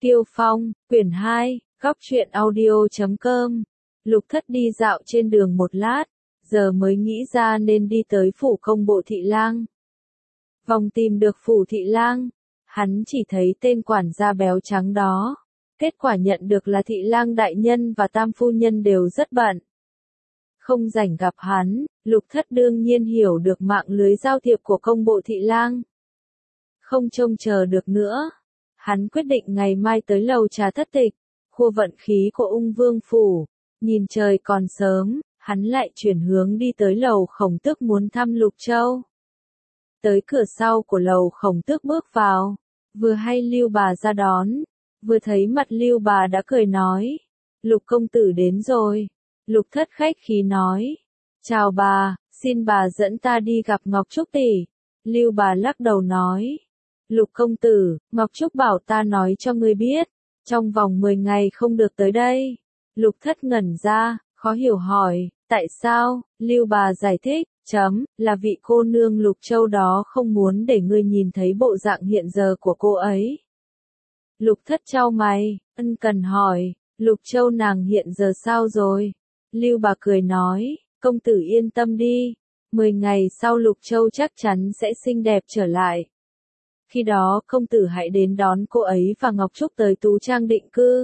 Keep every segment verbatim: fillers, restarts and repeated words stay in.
Tiêu Phong, quyển hai, góc truyện audio chấm com. Lục Thất đi dạo trên đường một lát, giờ mới nghĩ ra nên đi tới phủ công bộ thị lang. Vòng tìm được phủ thị lang, hắn chỉ thấy tên quản gia béo trắng đó. Kết quả nhận được là thị lang đại nhân và tam phu nhân đều rất bận. Không rảnh gặp hắn, Lục Thất đương nhiên hiểu được mạng lưới giao thiệp của công bộ thị lang. Không trông chờ được nữa, hắn quyết định ngày mai tới lầu trà Thất Tịch, khua vận khí của ung vương phủ. Nhìn trời còn sớm, hắn lại chuyển hướng đi tới lầu Khổng Tước muốn thăm Lục Châu. Tới cửa sau của lầu Khổng Tước bước vào, vừa hay Lưu bà ra đón, vừa thấy mặt Lưu bà đã cười nói, Lục công tử đến rồi. Lục Thất khách khí nói, chào bà, xin bà dẫn ta đi gặp Ngọc Trúc tỷ. Lưu bà lắc đầu nói, Lục công tử, Ngọc Trúc bảo ta nói cho ngươi biết, trong vòng mười ngày không được tới đây. Lục Thất ngẩn ra, khó hiểu hỏi, tại sao? Lưu bà giải thích, chấm, là vị cô nương Lục Châu đó không muốn để ngươi nhìn thấy bộ dạng hiện giờ của cô ấy. Lục Thất chau mày, ân cần hỏi, Lục Châu nàng hiện giờ sao rồi? Lưu bà cười nói, công tử yên tâm đi, mười ngày sau Lục Châu chắc chắn sẽ xinh đẹp trở lại. Khi đó công tử hãy đến đón cô ấy và Ngọc Trúc tới Tú Trang định cư.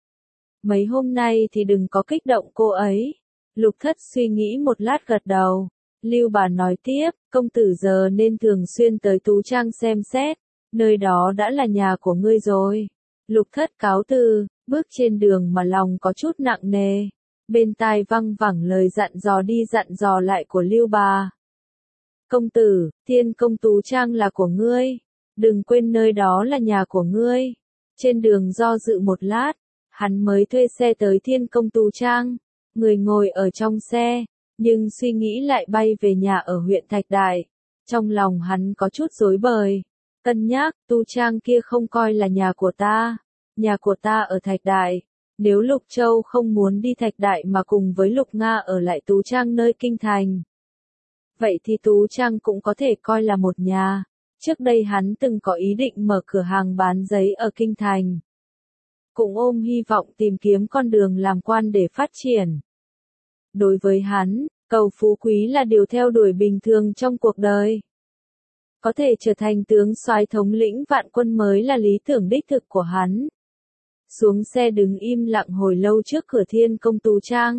Mấy hôm nay thì đừng có kích động cô ấy. Lục Thất suy nghĩ một lát gật đầu. Lưu bà nói tiếp, công tử giờ nên thường xuyên tới Tú Trang xem xét, nơi đó đã là nhà của ngươi rồi. Lục Thất cáo từ, bước trên đường mà lòng có chút nặng nề. Bên tai văng vẳng lời dặn dò đi dặn dò lại của Lưu bà. Công tử, Thiên Công Tú Trang là của ngươi. Đừng quên nơi đó là nhà của ngươi. Trên đường do dự một lát, hắn mới thuê xe tới Thiên Công Tú Trang. Người ngồi ở trong xe, nhưng suy nghĩ lại bay về nhà ở huyện Thạch Đại. Trong lòng hắn có chút rối bời. Cân nhắc, Tú Trang kia không coi là nhà của ta. Nhà của ta ở Thạch Đại. Nếu Lục Châu không muốn đi Thạch Đại mà cùng với Lục Nga ở lại Tú Trang nơi kinh thành, vậy thì Tú Trang cũng có thể coi là một nhà. Trước đây hắn từng có ý định mở cửa hàng bán giấy ở kinh thành. Cũng ôm hy vọng tìm kiếm con đường làm quan để phát triển. Đối với hắn, cầu phú quý là điều theo đuổi bình thường trong cuộc đời. Có thể trở thành tướng soái thống lĩnh vạn quân mới là lý tưởng đích thực của hắn. Xuống xe đứng im lặng hồi lâu trước cửa Thiên Công Tú Trang.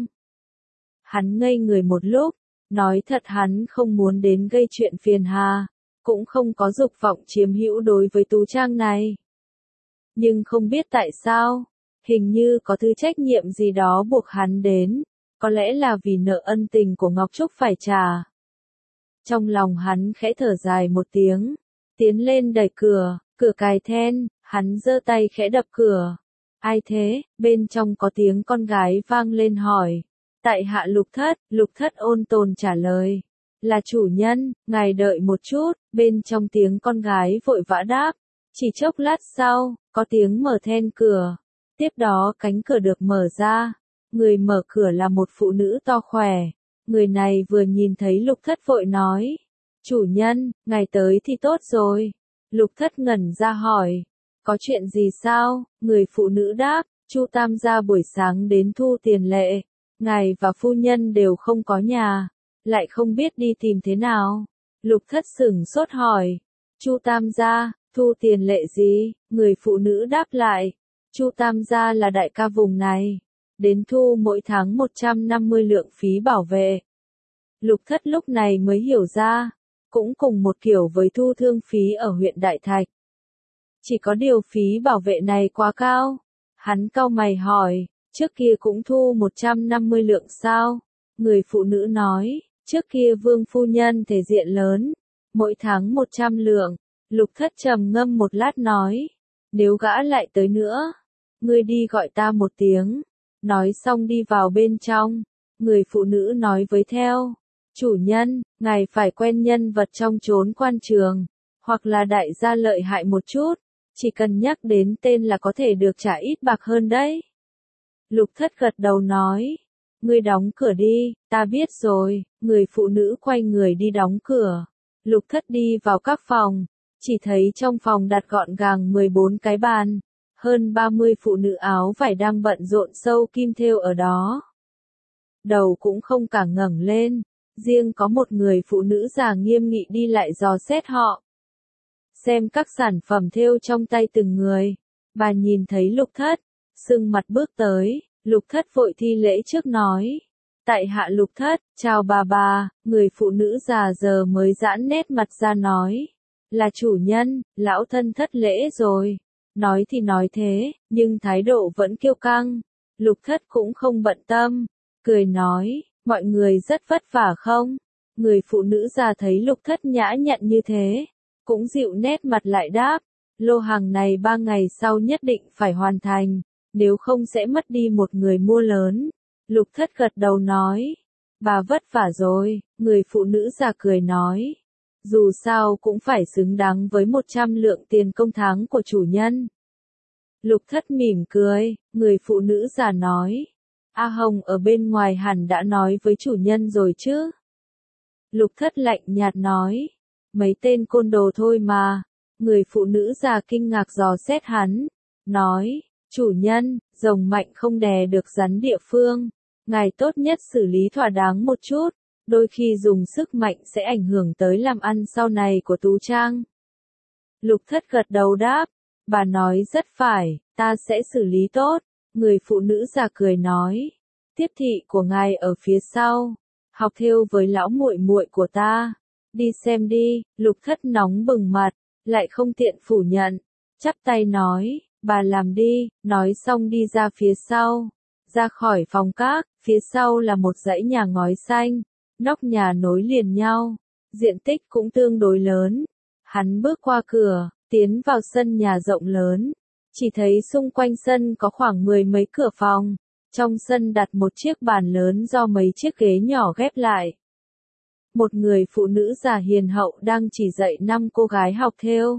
Hắn ngây người một lúc, nói thật hắn không muốn đến gây chuyện phiền hà, cũng không có dục vọng chiếm hữu đối với Tú Trang này. Nhưng không biết tại sao, hình như có thứ trách nhiệm gì đó buộc hắn đến, có lẽ là vì nợ ân tình của Ngọc Trúc phải trả. Trong lòng hắn khẽ thở dài một tiếng, tiến lên đẩy cửa, cửa cài then, hắn giơ tay khẽ đập cửa. Ai thế? Bên trong có tiếng con gái vang lên hỏi. Tại hạ Lục Thất, Lục Thất ôn tồn trả lời. Là chủ nhân, ngài đợi một chút, bên trong tiếng con gái vội vã đáp. Chỉ chốc lát sau, có tiếng mở then cửa. Tiếp đó cánh cửa được mở ra. Người mở cửa là một phụ nữ to khỏe. Người này vừa nhìn thấy Lục Thất vội nói. Chủ nhân, ngài tới thì tốt rồi. Lục Thất ngẩn ra hỏi. Có chuyện gì sao? Người phụ nữ đáp, Chu Tam gia buổi sáng đến thu tiền lệ. Ngài và phu nhân đều không có nhà. Lại không biết đi tìm thế nào. Lục Thất sửng sốt hỏi. Chu Tam gia, thu tiền lệ gì? Người phụ nữ đáp lại. Chu Tam gia là đại ca vùng này. Đến thu mỗi tháng một trăm năm mươi lượng phí bảo vệ. Lục Thất lúc này mới hiểu ra. Cũng cùng một kiểu với thu thương phí ở huyện Đại Thạch. Chỉ có điều phí bảo vệ này quá cao. Hắn cau mày hỏi, trước kia cũng thu một trăm năm mươi lượng sao? Người phụ nữ nói, trước kia vương phu nhân thể diện lớn, mỗi tháng một trăm lượng. Lục Thất trầm ngâm một lát nói, nếu gã lại tới nữa, ngươi đi gọi ta một tiếng. Nói xong đi vào bên trong, người phụ nữ nói với theo, chủ nhân, ngài phải quen nhân vật trong chốn quan trường, hoặc là đại gia lợi hại một chút. Chỉ cần nhắc đến tên là có thể được trả ít bạc hơn đấy. Lục Thất gật đầu nói. Ngươi đóng cửa đi, ta biết rồi. Người phụ nữ quay người đi đóng cửa. Lục Thất đi vào các phòng. Chỉ thấy trong phòng đặt gọn gàng mười bốn cái bàn. hơn ba mươi phụ nữ áo vải đang bận rộn sâu kim thêu ở đó. Đầu cũng không cả ngẩng lên, riêng có một người phụ nữ già nghiêm nghị đi lại dò xét họ. Xem các sản phẩm thêu trong tay từng người, bà nhìn thấy Lục Thất, sưng mặt bước tới, Lục Thất vội thi lễ trước nói. Tại hạ Lục Thất, chào bà bà, người phụ nữ già giờ mới giãn nét mặt ra nói. Là chủ nhân, lão thân thất lễ rồi. Nói thì nói thế, nhưng thái độ vẫn kiêu căng. Lục Thất cũng không bận tâm, cười nói, mọi người rất vất vả không? Người phụ nữ già thấy Lục Thất nhã nhặn như thế, cũng dịu nét mặt lại đáp, lô hàng này ba ngày sau nhất định phải hoàn thành, nếu không sẽ mất đi một người mua lớn. Lục Thất gật đầu nói, bà vất vả rồi, người phụ nữ già cười nói, dù sao cũng phải xứng đáng với một trăm lượng tiền công tháng của chủ nhân. Lục Thất mỉm cười, người phụ nữ già nói, A Hồng ở bên ngoài hẳn đã nói với chủ nhân rồi chứ? Lục Thất lạnh nhạt nói, mấy tên côn đồ thôi mà. Người phụ nữ già kinh ngạc dò xét hắn, nói, chủ nhân, rồng mạnh không đè được rắn địa phương, ngài tốt nhất xử lý thỏa đáng một chút, đôi khi dùng sức mạnh sẽ ảnh hưởng tới làm ăn sau này của Tú Trang. Lục Thất gật đầu đáp, bà nói rất phải, ta sẽ xử lý tốt. Người phụ nữ già cười nói, tiếp thị của ngài ở phía sau, học thêu với lão muội muội của ta, đi xem đi. Lục Thất nóng bừng mặt, lại không tiện phủ nhận, chắp tay nói, bà làm đi, nói xong đi ra phía sau, ra khỏi phòng các, phía sau là một dãy nhà ngói xanh, nóc nhà nối liền nhau, diện tích cũng tương đối lớn. Hắn bước qua cửa, tiến vào sân nhà rộng lớn, chỉ thấy xung quanh sân có khoảng mười mấy cửa phòng, trong sân đặt một chiếc bàn lớn do mấy chiếc ghế nhỏ ghép lại. Một người phụ nữ già hiền hậu đang chỉ dạy năm cô gái học thêu.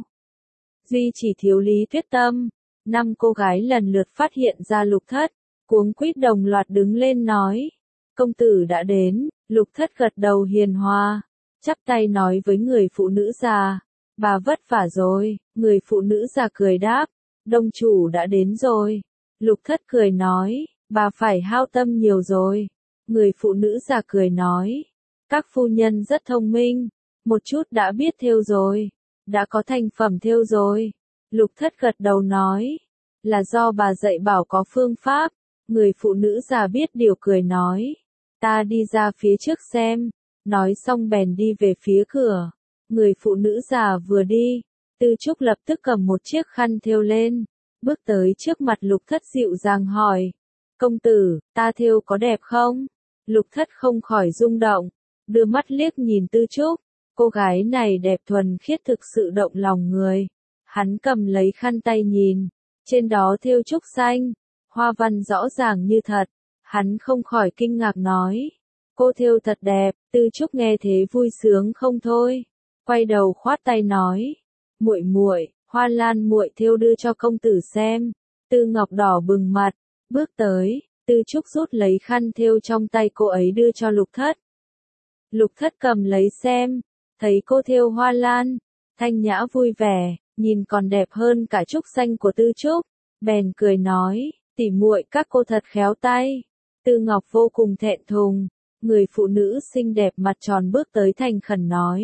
Duy chỉ thiếu Lý Tuyết Tâm, năm cô gái lần lượt phát hiện ra Lục Thất, cuống quýt đồng loạt đứng lên nói, công tử đã đến. Lục Thất gật đầu hiền hòa, chắp tay nói với người phụ nữ già, bà vất vả rồi. Người phụ nữ già cười đáp, đông chủ đã đến rồi. Lục Thất cười nói, bà phải hao tâm nhiều rồi. Người phụ nữ già cười nói, các phu nhân rất thông minh, một chút đã biết thêu rồi, đã có thành phẩm thêu rồi. Lục Thất gật đầu nói, là do bà dạy bảo có phương pháp. Người phụ nữ già biết điều cười nói, ta đi ra phía trước xem. Nói xong bèn đi về phía cửa. Người phụ nữ già vừa đi, Tư Trúc lập tức cầm một chiếc khăn thêu lên, bước tới trước mặt Lục Thất dịu dàng hỏi, công tử, ta thêu có đẹp không? Lục Thất không khỏi rung động, đưa mắt liếc nhìn Tư Trúc, cô gái này đẹp thuần khiết thực sự động lòng người. Hắn cầm lấy khăn tay nhìn, trên đó thêu trúc xanh, hoa văn rõ ràng như thật. Hắn không khỏi kinh ngạc nói, cô thêu thật đẹp. Tư Trúc nghe thế vui sướng không thôi, quay đầu khoát tay nói, muội muội, hoa lan muội thêu đưa cho công tử xem. Tư Ngọc đỏ bừng mặt, bước tới, Tư Trúc rút lấy khăn thêu trong tay cô ấy đưa cho Lục Thất. Lục Thất cầm lấy xem, thấy cô thêu hoa lan, thanh nhã vui vẻ, nhìn còn đẹp hơn cả trúc xanh của Tư Trúc, bèn cười nói, tỉ muội các cô thật khéo tay. Tư Ngọc vô cùng thẹn thùng, người phụ nữ xinh đẹp mặt tròn bước tới thành khẩn nói,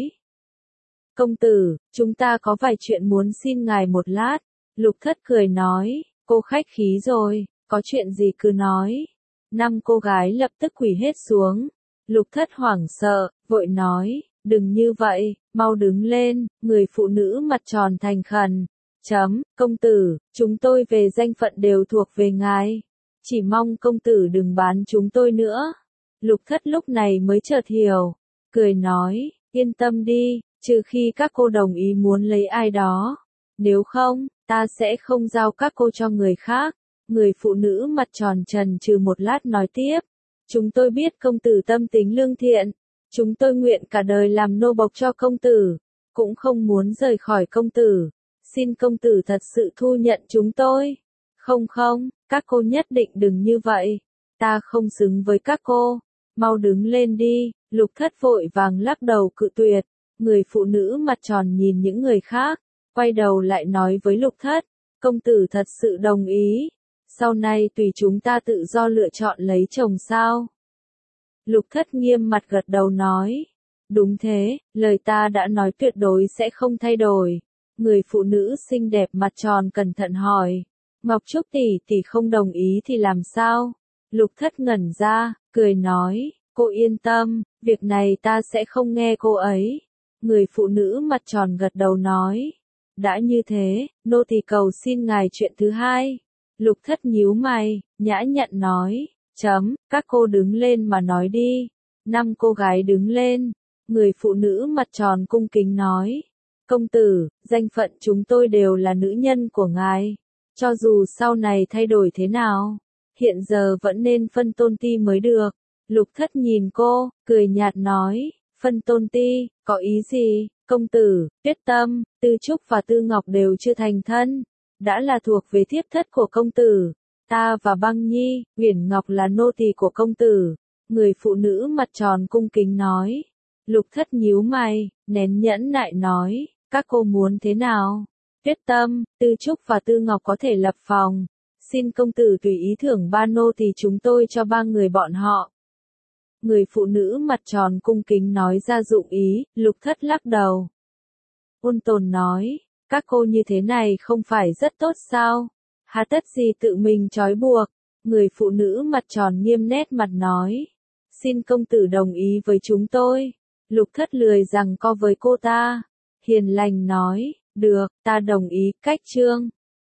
công tử, chúng ta có vài chuyện muốn xin ngài một lát. Lục Thất cười nói, cô khách khí rồi, có chuyện gì cứ nói. Năm cô gái lập tức quỳ hết xuống. Lục Thất hoảng sợ, vội nói, đừng như vậy, mau đứng lên. Người phụ nữ mặt tròn thành khẩn, chấm, công tử, chúng tôi về danh phận đều thuộc về ngài, chỉ mong công tử đừng bán chúng tôi nữa. Lục Thất lúc này mới chợt hiểu, cười nói, yên tâm đi, trừ khi các cô đồng ý muốn lấy ai đó, nếu không, ta sẽ không giao các cô cho người khác. Người phụ nữ mặt tròn trần trừ một lát nói tiếp, chúng tôi biết công tử tâm tính lương thiện, chúng tôi nguyện cả đời làm nô bộc cho công tử, cũng không muốn rời khỏi công tử, xin công tử thật sự thu nhận chúng tôi. Không không, các cô nhất định đừng như vậy, ta không xứng với các cô, mau đứng lên đi. Lục Thất vội vàng lắc đầu cự tuyệt. Người phụ nữ mặt tròn nhìn những người khác, quay đầu lại nói với Lục Thất, công tử thật sự đồng ý, sau này tùy chúng ta tự do lựa chọn lấy chồng sao? Lục Thất nghiêm mặt gật đầu nói, đúng thế, lời ta đã nói tuyệt đối sẽ không thay đổi. Người phụ nữ xinh đẹp mặt tròn cẩn thận hỏi, Ngọc Trúc tỷ tỷ không đồng ý thì làm sao? Lục Thất ngẩn ra, cười nói, cô yên tâm, việc này ta sẽ không nghe cô ấy. Người phụ nữ mặt tròn gật đầu nói, đã như thế, nô tỳ cầu xin ngài chuyện thứ hai. Lục Thất nhíu mày, nhã nhặn nói, chấm, các cô đứng lên mà nói đi. Năm cô gái đứng lên, người phụ nữ mặt tròn cung kính nói, công tử, danh phận chúng tôi đều là nữ nhân của ngài. Cho dù sau này thay đổi thế nào, hiện giờ vẫn nên phân tôn ti mới được. Lục Thất nhìn cô, cười nhạt nói, phân tôn ti, có ý gì? Công tử, Tuyết Tâm, Tư Trúc và Tư Ngọc đều chưa thành thân, đã là thuộc về thiếp thất của công tử. Ta và Băng Nhi, Uyển Ngọc là nô tỳ của công tử. Người phụ nữ mặt tròn cung kính nói. Lục Thất nhíu mày, nén nhẫn nại nói, các cô muốn thế nào? Tuyết Tâm, Tư Trúc và Tư Ngọc có thể lập phòng, xin công tử tùy ý thưởng ba nô tỳ chúng tôi cho ba người bọn họ. Người phụ nữ mặt tròn cung kính nói ra dụng ý, Lục Thất lắc đầu. Ôn tồn nói, các cô như thế này không phải rất tốt sao? Hà tất gì tự mình trói buộc? Người phụ nữ mặt tròn nghiêm nét mặt nói, xin công tử đồng ý với chúng tôi. Lục Thất lười giằng co với cô ta, hiền lành nói, được, ta đồng ý, cách chương.